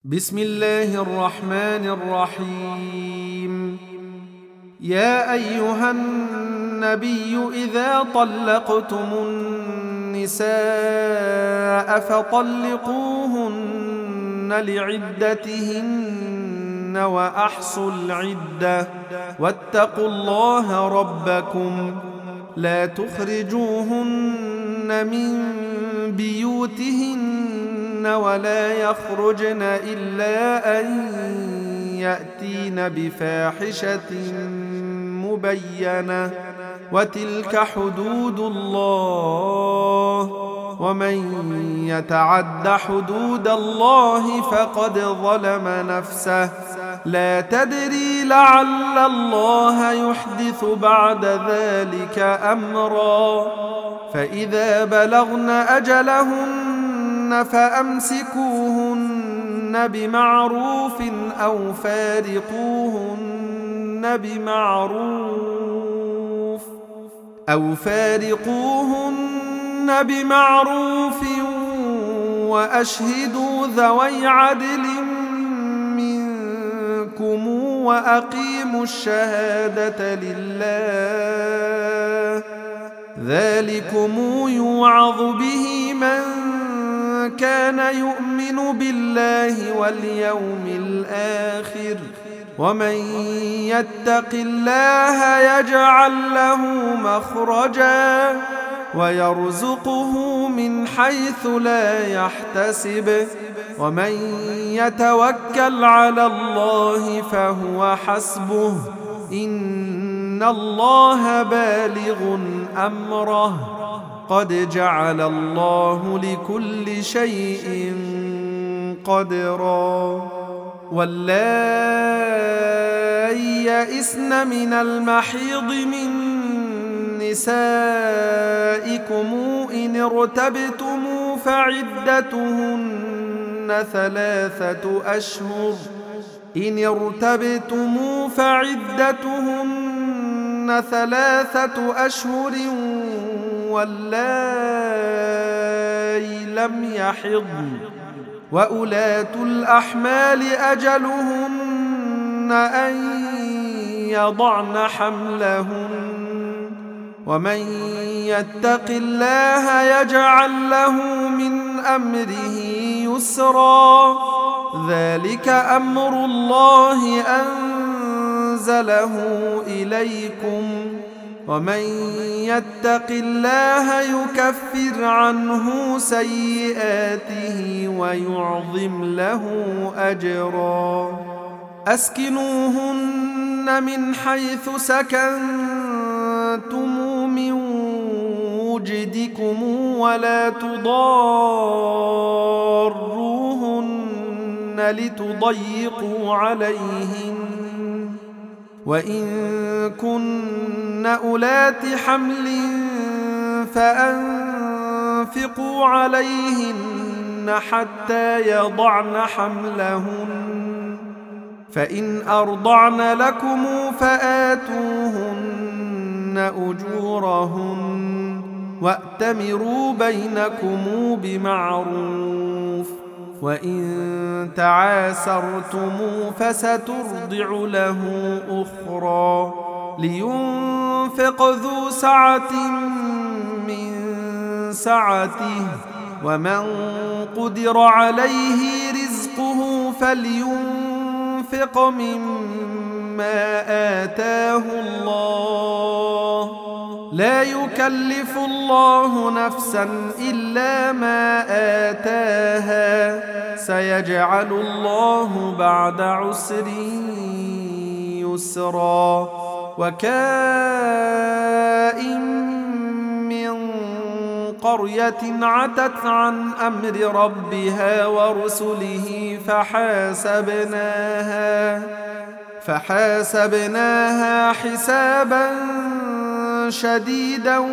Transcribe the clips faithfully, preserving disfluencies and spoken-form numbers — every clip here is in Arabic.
بسم الله الرحمن الرحيم. يا أيها النبي إذا طلقتم النساء فطلقوهن لعدتهن وأحصوا العدة واتقوا الله ربكم لا تخرجوهن من بيوتهن ولا يخرجن إلا أن يأتين بفاحشة مبينة وتلك حدود الله ومن يتعد حدود الله فقد ظلم نفسه لا تدري لعل الله يحدث بعد ذلك أمرا. فإذا بلغن أجلهن فأمسكوهن بمعروف أو فارقوهن بمعروف أو فارقوهن بمعروف وأشهدوا ذوي عدل منكم وأقيموا الشهادة لله ذلكم يوعظ به من كان يؤمن بالله واليوم الآخر ومن يتق الله يجعل له مخرجا ويرزقه من حيث لا يحتسب ومن يتوكل على الله فهو حسبه إن الله بالغ أمره قد جعل الله لكل شيء قدرا. واللائي يئسن من المحيض من نسائكم إن ارتبتم فعدتهن ثلاثة أشهر إن ارتبتم فعدتهن ثلاثة أشهر واللائي لم يحضن وأولاة الأحمال أجلهن أن يضعن حملهن ومن يتق الله يجعل له من أمره يسرا ذلك أمر الله أنزله إليكم ومن يتق الله يكفر عنه سيئاته ويعظم له أجرا. أسكنوهن من حيث سكنتم من وجدكم ولا تضاروهن لتضيقوا عليهن وإن كن أولات حمل فأنفقوا عليهن حتى يضعن حملهن فإن أرضعن لكم فآتوهن أجورهن وأتمروا بينكم بمعروف وإن تعاسرتم فسترضع له أخرى لينفق ذو سعة من سعته ومن قدر عليه رزقه فلينفق مما آتاه الله لا يكلف الله نفسا إلا ما آتاها سيجعل الله بعد عسر يسرا. وكائن من قرية عتت عن أمر ربها ورسله فحاسبناها فحاسبناها حسابا شديدا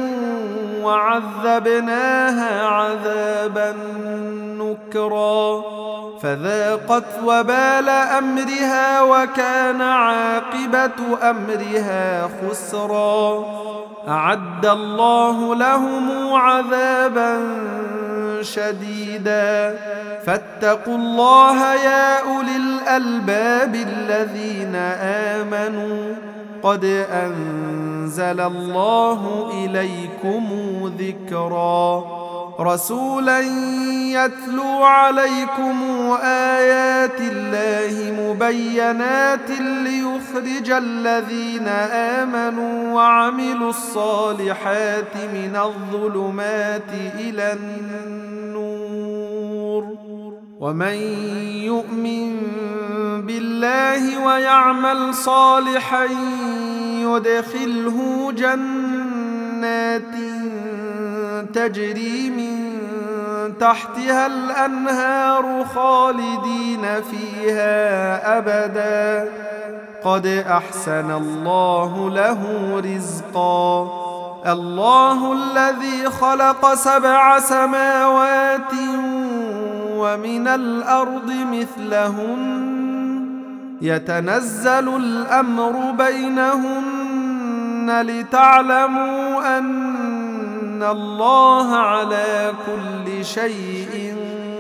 وعذبناها عذابا نكرا فذاقت وبال أمرها وكان عاقبة أمرها خسرا. أعد الله لهم عذابا شديدا فاتقوا الله يا أولي الألباب الذين آمنوا قد أنزل الله إليكم ذكرا رسولا يتلو عليكم آيات الله مبينات ليخرج الذين آمنوا وعملوا الصالحات من الظلمات إلى النور ومن يؤمن بالله ويعمل صالحا يدخله جنات تجري من تحتها الأنهار خالدين فيها أبدا قد أحسن الله له رزقا الله الذي خلق سبع سماوات ومن الأرض مثلهن يتنزل الأمر بينهن لتعلموا أن الله على كل شيء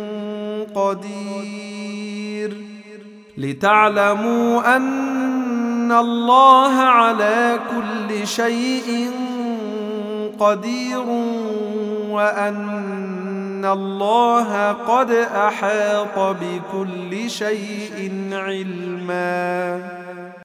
قدير لتعلموا أن الله على كل شيء قدير وأن الله قد أحاط بكل شيء علما